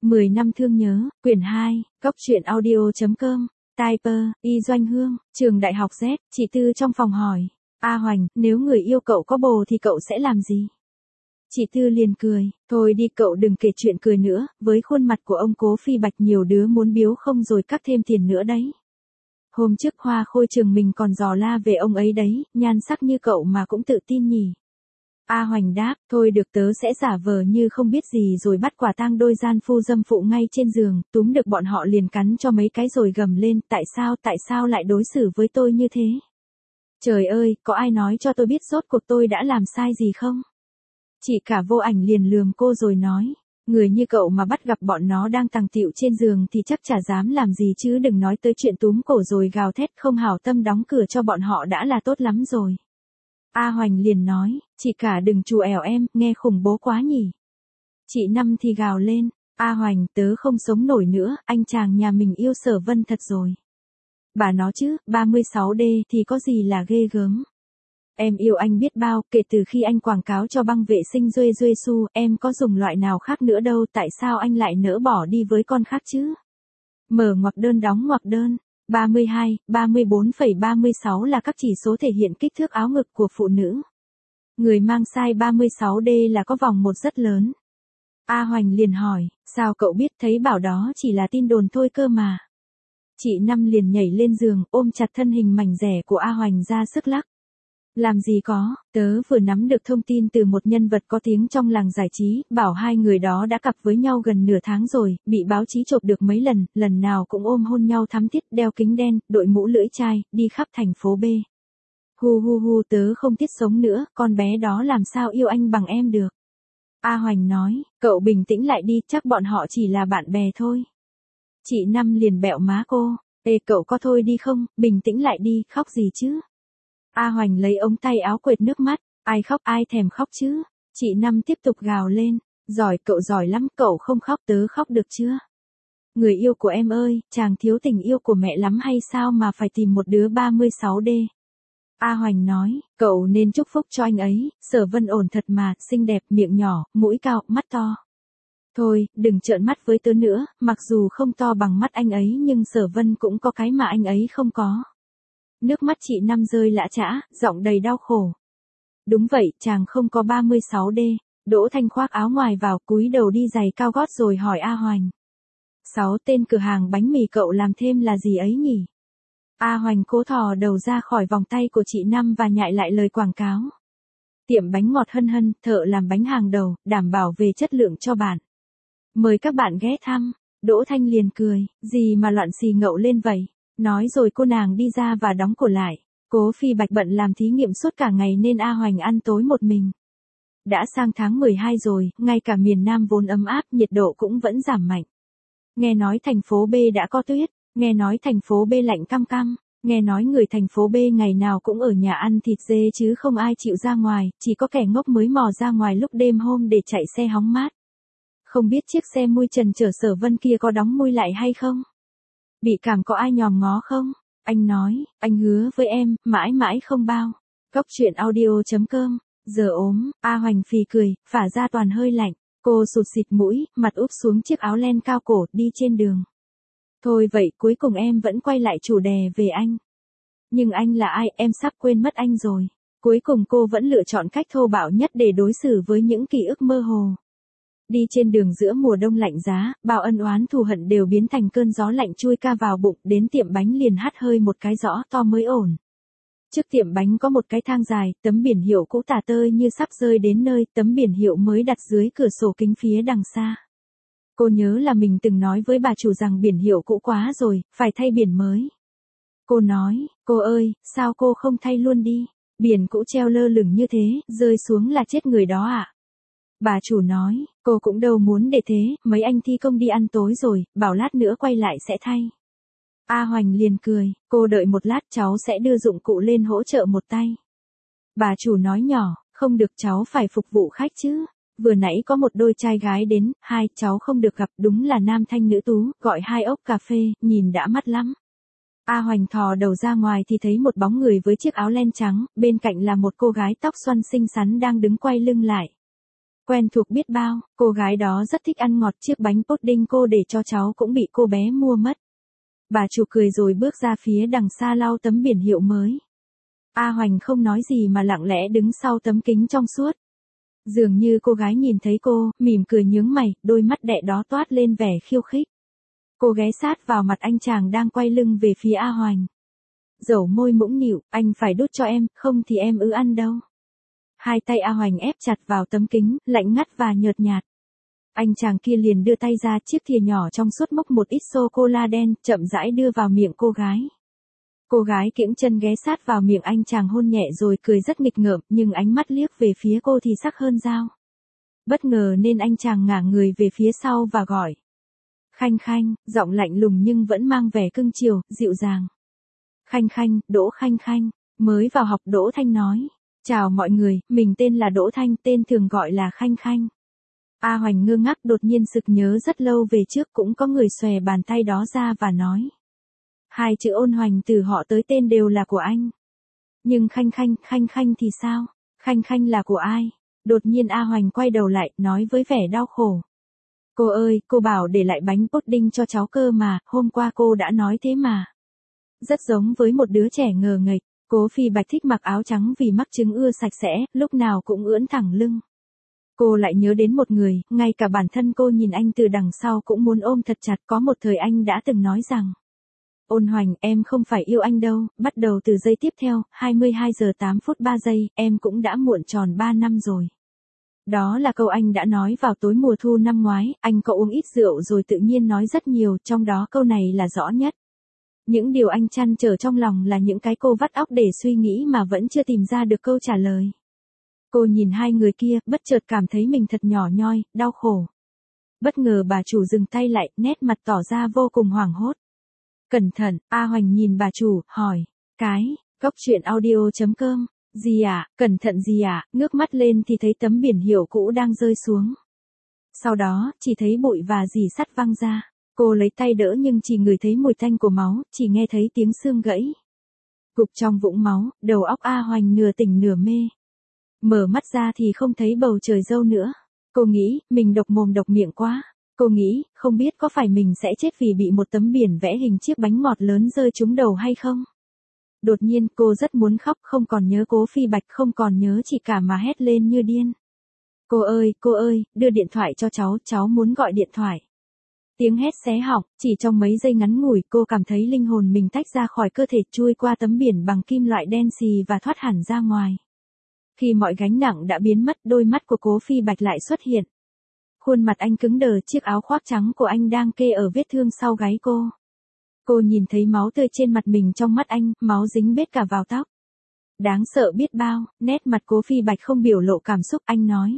10 năm thương nhớ, quyển 2, Cốc truyện audio.com, Typer, Y Doanh Hương, trường đại học Z, chị Tư trong phòng hỏi. A Hoành, nếu người yêu cậu có bồ thì cậu sẽ làm gì? Chị Tư liền cười, thôi đi cậu đừng kể chuyện cười nữa, với khuôn mặt của ông Cố Phi Bạch nhiều đứa muốn biếu không rồi cắt thêm tiền nữa đấy. Hôm trước Hoa Khôi trường mình còn dò la về ông ấy đấy, nhan sắc như cậu mà cũng tự tin nhỉ. A Hoành đáp, thôi được tớ sẽ giả vờ như không biết gì rồi bắt quả tang đôi gian phu dâm phụ ngay trên giường, túm được bọn họ liền cắn cho mấy cái rồi gầm lên, tại sao lại đối xử với tôi như thế? Trời ơi, có ai nói cho tôi biết rốt cuộc tôi đã làm sai gì không? Chị cả Vô Ảnh liền lườm cô rồi nói, người như cậu mà bắt gặp bọn nó đang tàng tịu trên giường thì chắc chả dám làm gì chứ đừng nói tới chuyện túm cổ rồi gào thét không hảo tâm đóng cửa cho bọn họ đã là tốt lắm rồi. A Hoành liền nói, chị cả đừng chù ẻo em, nghe khủng bố quá nhỉ. Chị Năm thì gào lên, A Hoành tớ không sống nổi nữa, anh chàng nhà mình yêu Sở Vân thật rồi. Bà nó chứ, 36D thì có gì là ghê gớm. Em yêu anh biết bao, kể từ khi anh quảng cáo cho băng vệ sinh Duê Duê Su, em có dùng loại nào khác nữa đâu, tại sao anh lại nỡ bỏ đi với con khác chứ? Mở ngoặc đơn đóng ngoặc đơn. 32, 34,36 là các chỉ số thể hiện kích thước áo ngực của phụ nữ. Người mang size 36D là có vòng một rất lớn. A Hoành liền hỏi, sao cậu biết, thấy bảo đó chỉ là tin đồn thôi cơ mà. Chị Năm liền nhảy lên giường, ôm chặt thân hình mảnh dẻ của A Hoành ra sức lắc. Làm gì có, tớ vừa nắm được thông tin từ một nhân vật có tiếng trong làng giải trí, bảo hai người đó đã cặp với nhau gần nửa tháng rồi, bị báo chí chộp được mấy lần, lần nào cũng ôm hôn nhau thắm thiết, đeo kính đen, đội mũ lưỡi chai, đi khắp thành phố B. Hu tớ không thiết sống nữa, con bé đó làm sao yêu anh bằng em được. A Hoành nói, cậu bình tĩnh lại đi, chắc bọn họ chỉ là bạn bè thôi. Chị Năm liền bẹo má cô, ê cậu có thôi đi không, bình tĩnh lại đi, khóc gì chứ. A Hoành lấy ống tay áo quệt nước mắt, ai khóc ai thèm khóc chứ. Chị Năm tiếp tục gào lên, giỏi cậu giỏi lắm, cậu không khóc tớ khóc được chưa? Người yêu của em ơi, chàng thiếu tình yêu của mẹ lắm hay sao mà phải tìm một đứa 36D? A Hoành nói, cậu nên chúc phúc cho anh ấy, Sở Vân ổn thật mà, xinh đẹp, miệng nhỏ, mũi cao, mắt to. Thôi, đừng trợn mắt với tớ nữa, mặc dù không to bằng mắt anh ấy nhưng Sở Vân cũng có cái mà anh ấy không có. Nước mắt chị Năm rơi lã chã, giọng đầy đau khổ. Đúng vậy, chàng không có 36D. Đỗ Thanh khoác áo ngoài vào, cúi đầu đi giày cao gót rồi hỏi A Hoành. 6 tên cửa hàng bánh mì cậu làm thêm là gì ấy nhỉ? A Hoành cố thò đầu ra khỏi vòng tay của chị Năm và nhại lại lời quảng cáo. Tiệm bánh ngọt Hân Hân, thợ làm bánh hàng đầu, đảm bảo về chất lượng cho bạn. Mời các bạn ghé thăm. Đỗ Thanh liền cười, gì mà loạn xì ngậu lên vậy? Nói rồi cô nàng đi ra và đóng cửa lại. Cố Phi Bạch bận làm thí nghiệm suốt cả ngày nên A Hoành ăn tối một mình. Đã sang tháng 12 rồi, ngay cả miền Nam vốn ấm áp, nhiệt độ cũng vẫn giảm mạnh. Nghe nói thành phố B đã có tuyết, nghe nói thành phố B lạnh căm căm, nghe nói người thành phố B ngày nào cũng ở nhà ăn thịt dê chứ không ai chịu ra ngoài, chỉ có kẻ ngốc mới mò ra ngoài lúc đêm hôm để chạy xe hóng mát. Không biết chiếc xe mui trần chở Sở Vân kia có đóng mui lại hay không? Bị cảm có ai nhòm ngó không? Anh nói, anh hứa với em, mãi mãi không bao. Cốc truyện audio.com, giờ ốm, A Hoành phì cười, phả ra toàn hơi lạnh. Cô sụt xịt mũi, mặt úp xuống chiếc áo len cao cổ, đi trên đường. Thôi vậy, cuối cùng em vẫn quay lại chủ đề về anh. Nhưng anh là ai, em sắp quên mất anh rồi. Cuối cùng cô vẫn lựa chọn cách thô bạo nhất để đối xử với những ký ức mơ hồ. Đi trên đường giữa mùa đông lạnh giá, bao ân oán thù hận đều biến thành cơn gió lạnh chui ca vào bụng, đến tiệm bánh liền hắt hơi một cái rõ to mới ổn. Trước tiệm bánh có một cái thang dài, tấm biển hiệu cũ tả tơi như sắp rơi đến nơi, tấm biển hiệu mới đặt dưới cửa sổ kính phía đằng xa. Cô nhớ là mình từng nói với bà chủ rằng biển hiệu cũ quá rồi, phải thay biển mới. Cô nói, cô ơi, sao cô không thay luôn đi, biển cũ treo lơ lửng như thế, rơi xuống là chết người đó ạ. Bà chủ nói, cô cũng đâu muốn để thế, mấy anh thi công đi ăn tối rồi, bảo lát nữa quay lại sẽ thay. A Hoành liền cười, cô đợi một lát cháu sẽ đưa dụng cụ lên hỗ trợ một tay. Bà chủ nói nhỏ, không được cháu phải phục vụ khách chứ. Vừa nãy có một đôi trai gái đến, hai cháu không được gặp, đúng là nam thanh nữ tú, gọi 2 ốc cà phê, nhìn đã mắt lắm. A Hoành thò đầu ra ngoài thì thấy một bóng người với chiếc áo len trắng, bên cạnh là một cô gái tóc xoăn xinh xắn đang đứng quay lưng lại. Quen thuộc biết bao, cô gái đó rất thích ăn ngọt, chiếc bánh pudding cô để cho cháu cũng bị cô bé mua mất. Bà chủ cười rồi bước ra phía đằng xa lau tấm biển hiệu mới. A Hoành không nói gì mà lặng lẽ đứng sau tấm kính trong suốt. Dường như cô gái nhìn thấy cô, mỉm cười nhướng mày, đôi mắt đẹ đó toát lên vẻ khiêu khích. Cô ghé sát vào mặt anh chàng đang quay lưng về phía A Hoành. Dẩu môi mũm nịu, anh phải đút cho em, không thì em ứ ăn đâu. Hai tay A Hoành ép chặt vào tấm kính, lạnh ngắt và nhợt nhạt. Anh chàng kia liền đưa tay ra, chiếc thìa nhỏ trong suốt múc một ít sô-cô-la đen, chậm rãi đưa vào miệng cô gái. Cô gái kiễng chân ghé sát vào miệng anh chàng hôn nhẹ rồi cười rất nghịch ngợm, nhưng ánh mắt liếc về phía cô thì sắc hơn dao. Bất ngờ nên anh chàng ngả người về phía sau và gọi. Khanh Khanh, giọng lạnh lùng nhưng vẫn mang vẻ cưng chiều, dịu dàng. Khanh Khanh, Đỗ Khanh Khanh, mới vào học Đỗ Thanh nói. Chào mọi người, mình tên là Đỗ Thanh, tên thường gọi là Khanh Khanh. A Hoành ngơ ngác đột nhiên sực nhớ rất lâu về trước cũng có người xòe bàn tay đó ra và nói. Hai chữ Ôn Hoành từ họ tới tên đều là của anh. Nhưng Khanh Khanh thì sao? Khanh Khanh là của ai? Đột nhiên A Hoành quay đầu lại, nói với vẻ đau khổ. Cô ơi, cô bảo để lại bánh pudding cho cháu cơ mà, hôm qua cô đã nói thế mà. Rất giống với một đứa trẻ ngờ nghệch. Cố Phi Bạch thích mặc áo trắng vì mắc chứng ưa sạch sẽ, lúc nào cũng ưỡn thẳng lưng. Cô lại nhớ đến một người, ngay cả bản thân cô nhìn anh từ đằng sau cũng muốn ôm thật chặt. Có một thời anh đã từng nói rằng. Ôn Hoành, em không phải yêu anh đâu, bắt đầu từ giây tiếp theo, 22 giờ 8 phút 3 giây, em cũng đã muộn tròn 3 năm rồi. Đó là câu anh đã nói vào tối mùa thu năm ngoái, anh có uống ít rượu rồi tự nhiên nói rất nhiều, trong đó câu này là rõ nhất. Những điều anh trăn trở trong lòng là những cái cô vắt óc để suy nghĩ mà vẫn chưa tìm ra được câu trả lời. Cô nhìn hai người kia, bất chợt cảm thấy mình thật nhỏ nhoi, đau khổ. Bất ngờ bà chủ dừng tay lại, nét mặt tỏ ra vô cùng hoảng hốt. Cẩn thận, A Hoành nhìn bà chủ, hỏi. Cóc truyện audio.com. Gì ạ, cẩn thận gì ạ, ngước mắt lên thì thấy tấm biển hiệu cũ đang rơi xuống. Sau đó, chỉ thấy bụi và rỉ sắt văng ra. Cô lấy tay đỡ nhưng chỉ ngửi thấy mùi tanh của máu, chỉ nghe thấy tiếng xương gãy. Gục trong vũng máu, đầu óc A Hoành nửa tỉnh nửa mê. Mở mắt ra thì không thấy bầu trời dâu nữa. Cô nghĩ, mình độc mồm độc miệng quá. Cô nghĩ, không biết có phải mình sẽ chết vì bị một tấm biển vẽ hình chiếc bánh ngọt lớn rơi trúng đầu hay không? Đột nhiên cô rất muốn khóc, không còn nhớ Cố Phi Bạch, không còn nhớ chị cả mà hét lên như điên. Cô ơi, đưa điện thoại cho cháu muốn gọi điện thoại. Tiếng hét xé họng, chỉ trong mấy giây ngắn ngủi cô cảm thấy linh hồn mình tách ra khỏi cơ thể, chui qua tấm biển bằng kim loại đen xì và thoát hẳn ra ngoài. Khi mọi gánh nặng đã biến mất, đôi mắt của Cố Phi Bạch lại xuất hiện. Khuôn mặt anh cứng đờ, chiếc áo khoác trắng của anh đang kê ở vết thương sau gáy cô. Cô nhìn thấy máu tươi trên mặt mình trong mắt anh, máu dính bết cả vào tóc. Đáng sợ biết bao, nét mặt Cố Phi Bạch không biểu lộ cảm xúc, anh nói.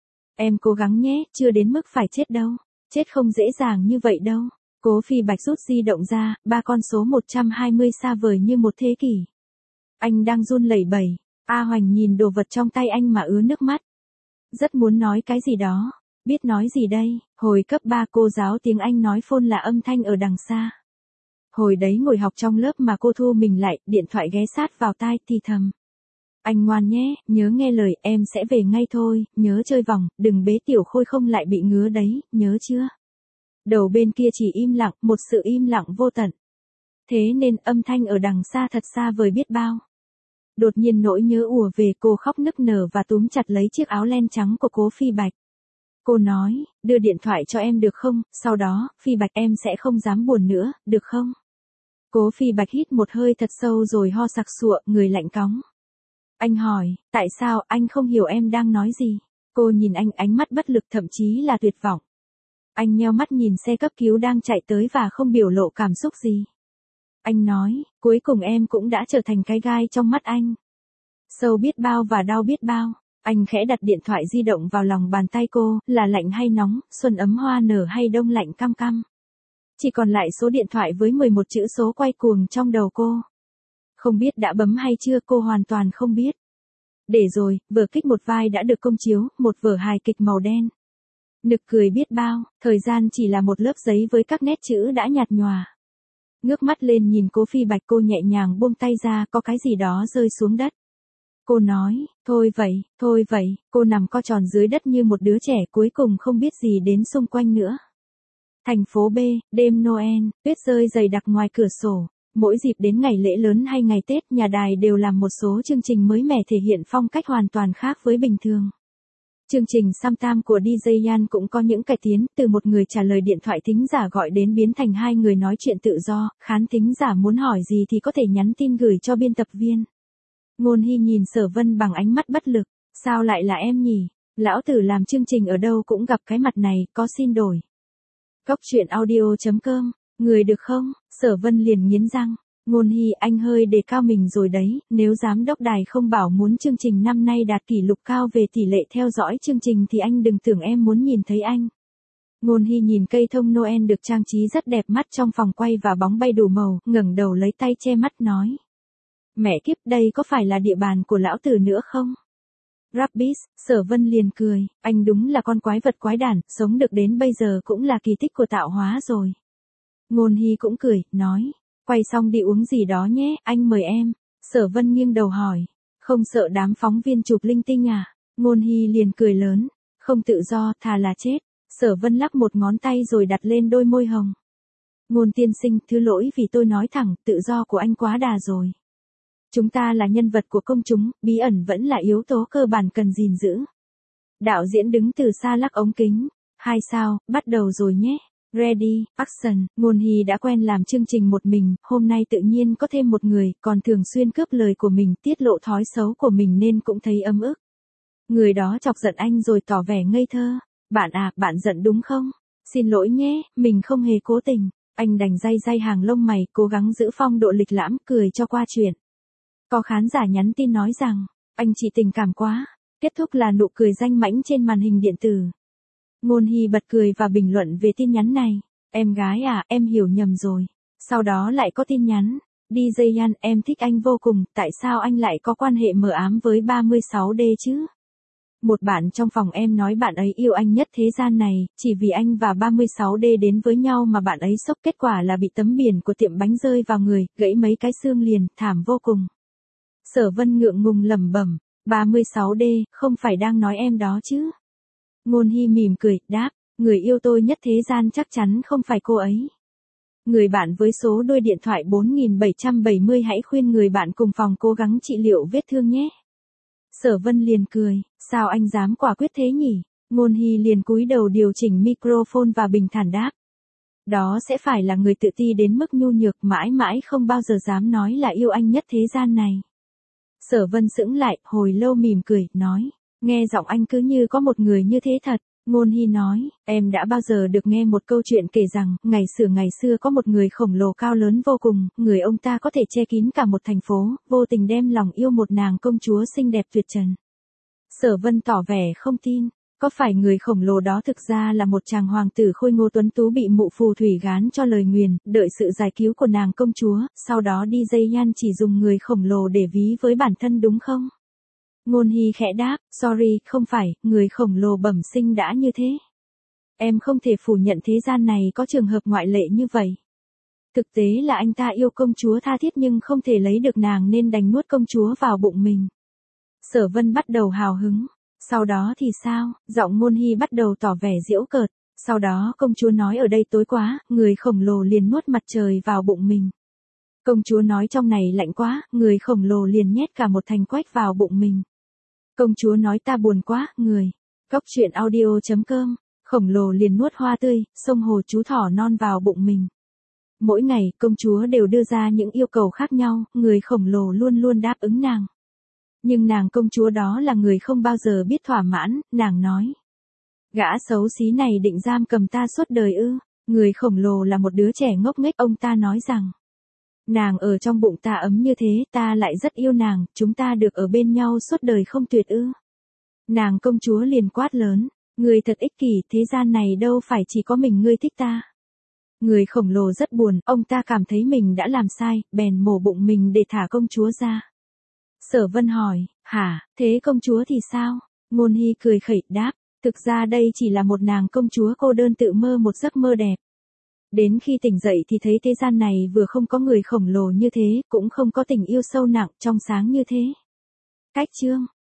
Em cố gắng nhé, chưa đến mức phải chết đâu. Chết không dễ dàng như vậy đâu. Cố Phi Bạch rút di động ra, ba con số 120 xa vời như một thế kỷ. Anh đang run lẩy bẩy. A Hoành nhìn đồ vật trong tay anh mà ứa nước mắt. Rất muốn nói cái gì đó. Biết nói gì đây, hồi cấp 3 cô giáo tiếng Anh nói phone là âm thanh ở đằng xa. Hồi đấy ngồi học trong lớp mà cô thu mình lại, điện thoại ghé sát vào tai thì thầm. Anh ngoan nhé, nhớ nghe lời, em sẽ về ngay thôi, nhớ chơi vòng, đừng bế Tiểu Khôi không lại bị ngứa đấy, nhớ chưa? Đầu bên kia chỉ im lặng, một sự im lặng vô tận. Thế nên âm thanh ở đằng xa thật xa vời biết bao. Đột nhiên nỗi nhớ ùa về, cô khóc nức nở và túm chặt lấy chiếc áo len trắng của Cố Phi Bạch. Cô nói, đưa điện thoại cho em được không, sau đó, Phi Bạch em sẽ không dám buồn nữa, được không? Cố Phi Bạch hít một hơi thật sâu rồi ho sặc sụa, người lạnh cóng. Anh hỏi, tại sao anh không hiểu em đang nói gì? Cô nhìn anh, ánh mắt bất lực thậm chí là tuyệt vọng. Anh nheo mắt nhìn xe cấp cứu đang chạy tới và không biểu lộ cảm xúc gì. Anh nói, cuối cùng em cũng đã trở thành cái gai trong mắt anh. Sâu biết bao và đau biết bao. Anh khẽ đặt điện thoại di động vào lòng bàn tay cô, là lạnh hay nóng, xuân ấm hoa nở hay đông lạnh căm căm. Chỉ còn lại số điện thoại với 11 chữ số quay cuồng trong đầu cô. Không biết đã bấm hay chưa, cô hoàn toàn không biết. Để rồi, vở kịch một vai đã được công chiếu, một vở hài kịch màu đen. Nực cười biết bao, thời gian chỉ là một lớp giấy với các nét chữ đã nhạt nhòa. Ngước mắt lên nhìn Cố Phi Bạch, cô nhẹ nhàng buông tay ra, có cái gì đó rơi xuống đất. Cô nói, Thôi vậy, cô nằm co tròn dưới đất như một đứa trẻ cuối cùng không biết gì đến xung quanh nữa. Thành phố B, đêm Noel, tuyết rơi dày đặc ngoài cửa sổ. Mỗi dịp đến ngày lễ lớn hay ngày Tết, nhà đài đều làm một số chương trình mới mẻ thể hiện phong cách hoàn toàn khác với bình thường. Chương trình Samtam của DJ Yan cũng có những cải tiến, từ một người trả lời điện thoại thính giả gọi đến biến thành hai người nói chuyện tự do, khán thính giả muốn hỏi gì thì có thể nhắn tin gửi cho biên tập viên. Ngôn Hy nhìn Sở Vân bằng ánh mắt bất lực, sao lại là em nhỉ? Lão tử làm chương trình ở đâu cũng gặp cái mặt này, có xin đổi. Cốc truyện audio.com, người được không? Sở Vân liền nghiến răng. Ngôn Hy, anh hơi đề cao mình rồi đấy, nếu giám đốc đài không bảo muốn chương trình năm nay đạt kỷ lục cao về tỷ lệ theo dõi chương trình thì anh đừng tưởng em muốn nhìn thấy anh. Ngôn Hy nhìn cây thông Noel được trang trí rất đẹp mắt trong phòng quay và bóng bay đủ màu, ngẩng đầu lấy tay che mắt nói. Mẹ kiếp, đây có phải là địa bàn của lão tử nữa không? Rabbies, Sở Vân liền cười, anh đúng là con quái vật quái đản, sống được đến bây giờ cũng là kỳ tích của tạo hóa rồi. Ngôn Hy cũng cười, nói, quay xong đi uống gì đó nhé, anh mời em. Sở Vân nghiêng đầu hỏi, không sợ đám phóng viên chụp linh tinh à? Ngôn Hy liền cười lớn, không tự do, thà là chết. Sở Vân lắc một ngón tay rồi đặt lên đôi môi hồng. Ngôn tiên sinh, thứ lỗi vì tôi nói thẳng, tự do của anh quá đà rồi. Chúng ta là nhân vật của công chúng, bí ẩn vẫn là yếu tố cơ bản cần gìn giữ. Đạo diễn đứng từ xa lắc ống kính. 2 sao, bắt đầu rồi nhé. Ready, action. Ngôn Hy đã quen làm chương trình một mình, hôm nay tự nhiên có thêm một người, còn thường xuyên cướp lời của mình, tiết lộ thói xấu của mình nên cũng thấy ấm ức. Người đó chọc giận anh rồi tỏ vẻ ngây thơ. Bạn à, bạn giận đúng không? Xin lỗi nhé, mình không hề cố tình. Anh đành day hàng lông mày, cố gắng giữ phong độ lịch lãm, cười cho qua chuyện. Có khán giả nhắn tin nói rằng, anh chị tình cảm quá. Kết thúc là nụ cười danh mãnh trên màn hình điện tử. Ngôn Hy bật cười và bình luận về tin nhắn này. Em gái à, em hiểu nhầm rồi. Sau đó lại có tin nhắn. DJ Yan, em thích anh vô cùng, tại sao anh lại có quan hệ mờ ám với 36D chứ? Một bạn trong phòng em nói bạn ấy yêu anh nhất thế gian này, chỉ vì anh và 36D đến với nhau mà bạn ấy sốc, kết quả là bị tấm biển của tiệm bánh rơi vào người, gãy mấy cái xương liền, thảm vô cùng. Sở Vân ngượng ngùng lẩm bẩm, 36D, không phải đang nói em đó chứ? Ngôn Hy mỉm cười, đáp, người yêu tôi nhất thế gian chắc chắn không phải cô ấy. Người bạn với số đuôi điện thoại 4770 hãy khuyên người bạn cùng phòng cố gắng trị liệu vết thương nhé. Sở Vân liền cười, sao anh dám quả quyết thế nhỉ? Ngôn Hy liền cúi đầu điều chỉnh microphone và bình thản đáp. Đó sẽ phải là người tự ti đến mức nhu nhược, mãi mãi không bao giờ dám nói là yêu anh nhất thế gian này. Sở Vân sững lại, hồi lâu mỉm cười, nói, nghe giọng anh cứ như có một người như thế thật. Ngôn Hy nói, em đã bao giờ được nghe một câu chuyện kể rằng, ngày xưa có một người khổng lồ cao lớn vô cùng, người ông ta có thể che kín cả một thành phố, vô tình đem lòng yêu một nàng công chúa xinh đẹp tuyệt trần. Sở Vân tỏ vẻ không tin, có phải người khổng lồ đó thực ra là một chàng hoàng tử khôi ngô tuấn tú bị mụ phù thủy gán cho lời nguyền, đợi sự giải cứu của nàng công chúa, sau đó DJ Yan chỉ dùng người khổng lồ để ví với bản thân đúng không? Ngôn Hy khẽ đáp, sorry, không phải, người khổng lồ bẩm sinh đã như thế. Em không thể phủ nhận thế gian này có trường hợp ngoại lệ như vậy. Thực tế là anh ta yêu công chúa tha thiết nhưng không thể lấy được nàng nên đành nuốt công chúa vào bụng mình. Sở Vân bắt đầu hào hứng. Sau đó thì sao? Giọng Ngôn Hy bắt đầu tỏ vẻ giễu cợt. Sau đó công chúa nói ở đây tối quá, người khổng lồ liền nuốt mặt trời vào bụng mình. Công chúa nói trong này lạnh quá, người khổng lồ liền nhét cả một thành quách vào bụng mình. Công chúa nói ta buồn quá, người. Cốc truyện audio.com, khổng lồ liền nuốt hoa tươi, sông hồ chú thỏ non vào bụng mình. Mỗi ngày, công chúa đều đưa ra những yêu cầu khác nhau, người khổng lồ luôn luôn đáp ứng nàng. Nhưng nàng công chúa đó là người không bao giờ biết thỏa mãn, nàng nói. Gã xấu xí này định giam cầm ta suốt đời ư? Người khổng lồ là một đứa trẻ ngốc nghếch, ông ta nói rằng. Nàng ở trong bụng ta ấm như thế, ta lại rất yêu nàng, chúng ta được ở bên nhau suốt đời không tuyệt ư? Nàng công chúa liền quát lớn, người thật ích kỷ, thế gian này đâu phải chỉ có mình ngươi thích ta. Người khổng lồ rất buồn, ông ta cảm thấy mình đã làm sai, bèn mổ bụng mình để thả công chúa ra. Sở Vân hỏi, hả, thế công chúa thì sao? Ngôn Hy cười khẩy đáp, thực ra đây chỉ là một nàng công chúa cô đơn tự mơ một giấc mơ đẹp. Đến khi tỉnh dậy thì thấy thế gian này vừa không có người khổng lồ như thế, cũng không có tình yêu sâu nặng, trong sáng như thế. Cách chương